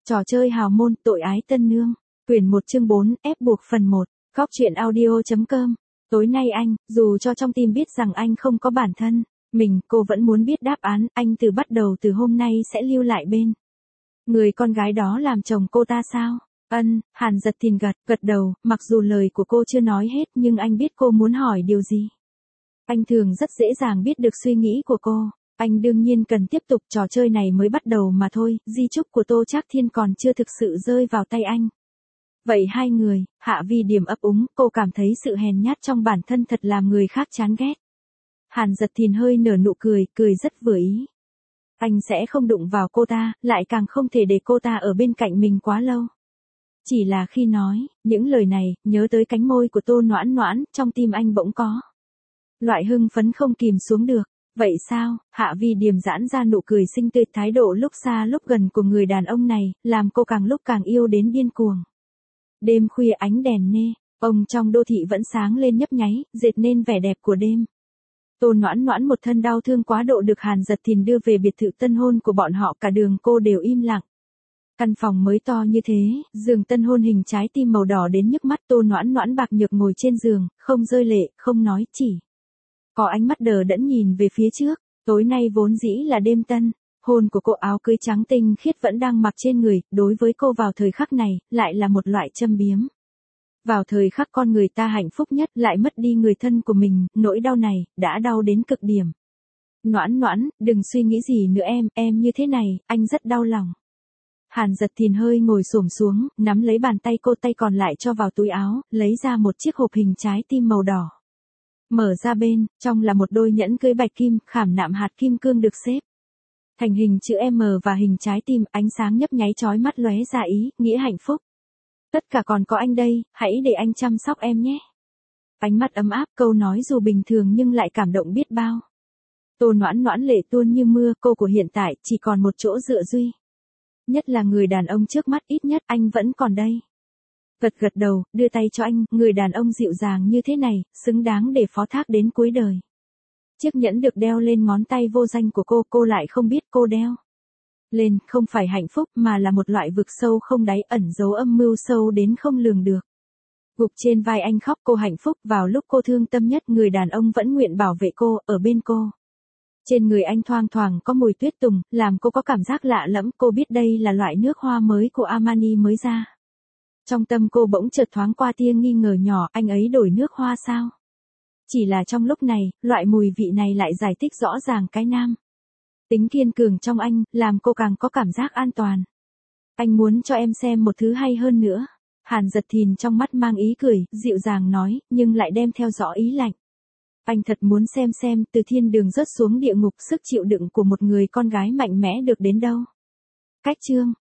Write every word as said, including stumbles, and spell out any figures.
Trò chơi hào môn, tội ái tân nương. Quyển một chương bốn, ép buộc phần một. Góc truyện audio.com. Tối nay anh, dù cho trong tim biết rằng anh không có bản thân, mình, cô vẫn muốn biết đáp án, anh từ bắt đầu từ hôm nay sẽ lưu lại bên người con gái đó làm chồng cô ta sao? Ân, Hàn Giật Thìn gật, gật đầu, mặc dù lời của cô chưa nói hết nhưng anh biết cô muốn hỏi điều gì. Anh thường rất dễ dàng biết được suy nghĩ của cô. Anh đương nhiên cần tiếp tục, trò chơi này mới bắt đầu mà thôi, di chúc của Tô Trác Thiên còn chưa thực sự rơi vào tay anh. Vậy hai người, Hạ Vi Điềm ấp úng, cô cảm thấy sự hèn nhát trong bản thân thật làm người khác chán ghét. Hàn Giật Thìn hơi nở nụ cười, cười rất vừa ý. Anh sẽ không đụng vào cô ta, lại càng không thể để cô ta ở bên cạnh mình quá lâu. Chỉ là khi nói những lời này, nhớ tới cánh môi của Tô Noãn Noãn, trong tim anh bỗng có loại hưng phấn không kìm xuống được. Vậy sao? Hạ Vi Điềm giãn ra nụ cười xinh tươi, thái độ lúc xa lúc gần của người đàn ông này, làm cô càng lúc càng yêu đến điên cuồng. Đêm khuya ánh đèn nê, ông trong đô thị vẫn sáng lên nhấp nháy, dệt nên vẻ đẹp của đêm. Tô Noãn Noãn một thân đau thương quá độ được Hàn Giật Thìn đưa về biệt thự tân hôn của bọn họ, cả đường cô đều im lặng. Căn phòng mới to như thế, giường tân hôn hình trái tim màu đỏ đến nhức mắt. Tô Noãn Noãn bạc nhược ngồi trên giường, không rơi lệ, không nói, chỉ có ánh mắt đờ đẫn nhìn về phía trước. Tối nay vốn dĩ là đêm tân hôn của cô, áo cưới trắng tinh khiết vẫn đang mặc trên người, đối với cô vào thời khắc này, lại là một loại châm biếm. Vào thời khắc con người ta hạnh phúc nhất, lại mất đi người thân của mình, nỗi đau này, đã đau đến cực điểm. Noãn Noãn, đừng suy nghĩ gì nữa em, em như thế này, anh rất đau lòng. Hàn Giật Thìn hơi ngồi xổm xuống, nắm lấy bàn tay cô, tay còn lại cho vào túi áo, lấy ra một chiếc hộp hình trái tim màu đỏ. Mở ra bên, trong là một đôi nhẫn cưới bạch kim, khảm nạm hạt kim cương được xếp thành hình chữ M và hình trái tim, ánh sáng nhấp nháy chói mắt lóe ra ý, nghĩa hạnh phúc. Tất cả còn có anh đây, hãy để anh chăm sóc em nhé. Ánh mắt ấm áp, câu nói dù bình thường nhưng lại cảm động biết bao. Tô Noãn Noãn lệ tuôn như mưa, cô của hiện tại chỉ còn một chỗ dựa duy nhất là người đàn ông trước mắt, ít nhất anh vẫn còn đây. Gật gật đầu, đưa tay cho anh, người đàn ông dịu dàng như thế này, xứng đáng để phó thác đến cuối đời. Chiếc nhẫn được đeo lên ngón tay vô danh của cô, cô lại không biết cô đeo lên không phải hạnh phúc mà là một loại vực sâu không đáy, ẩn giấu âm mưu sâu đến không lường được. Gục trên vai anh khóc, cô hạnh phúc, vào lúc cô thương tâm nhất người đàn ông vẫn nguyện bảo vệ cô, ở bên cô. Trên người anh thoang thoảng có mùi tuyết tùng, làm cô có cảm giác lạ lẫm, cô biết đây là loại nước hoa mới của Armani mới ra. Trong tâm cô bỗng chợt thoáng qua tia nghi ngờ nhỏ, anh ấy đổi nước hoa sao? Chỉ là trong lúc này, loại mùi vị này lại giải thích rõ ràng cái nam tính kiên cường trong anh, làm cô càng có cảm giác an toàn. Anh muốn cho em xem một thứ hay hơn nữa. Hàn Giật Thìn trong mắt mang ý cười, dịu dàng nói, nhưng lại đem theo rõ ý lạnh. Anh thật muốn xem xem, từ thiên đường rớt xuống địa ngục, sức chịu đựng của một người con gái mạnh mẽ được đến đâu. Cách chương